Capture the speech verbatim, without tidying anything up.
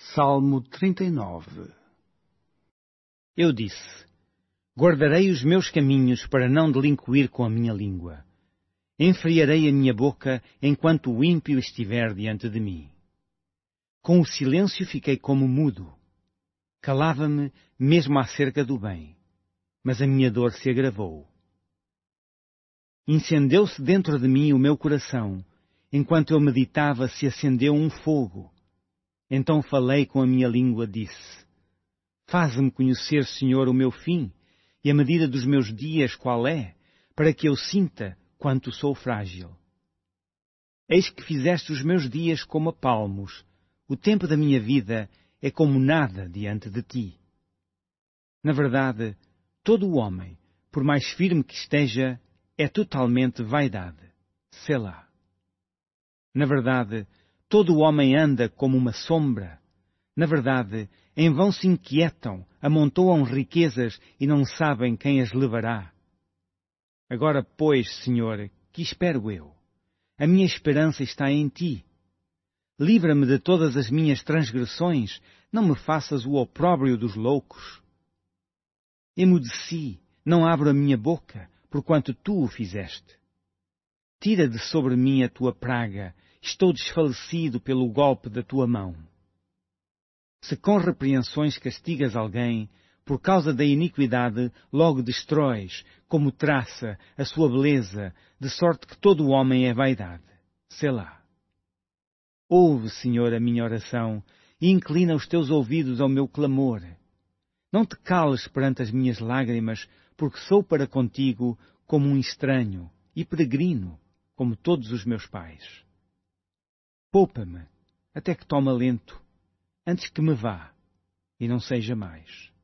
Salmo trinta e nove. Eu disse: guardarei os meus caminhos para não delinquir com a minha língua. Enfriarei a minha boca enquanto o ímpio estiver diante de mim. Com o silêncio fiquei como mudo. Calava-me mesmo acerca do bem, mas a minha dor se agravou. Incendeu-se dentro de mim o meu coração. Enquanto eu meditava, se acendeu um fogo. Então falei com a minha língua, disse: faze-me conhecer, Senhor, o meu fim, e a medida dos meus dias qual é, para que eu sinta quanto sou frágil. Eis que fizeste os meus dias como a palmos, o tempo da minha vida é como nada diante de ti. Na verdade, todo o homem, por mais firme que esteja, é totalmente vaidade. Selá. Na verdade, todo o homem anda como uma sombra. Na verdade, em vão se inquietam, amontoam riquezas e não sabem quem as levará. Agora, pois, Senhor, que espero eu? A minha esperança está em ti. Livra-me de todas as minhas transgressões, não me faças o opróbrio dos loucos. Emudeci, não abro a minha boca, porquanto tu o fizeste. Tira de sobre mim a tua praga, estou desfalecido pelo golpe da tua mão. Se com repreensões castigas alguém, por causa da iniquidade logo destróis, como traça, a sua beleza, de sorte que todo o homem é vaidade. Selá. Ouve, Senhor, a minha oração, e inclina os teus ouvidos ao meu clamor. Não te cales perante as minhas lágrimas, porque sou para contigo como um estranho e peregrino, como todos os meus pais. Poupa-me, até que tome alento, antes que me vá, e não seja mais.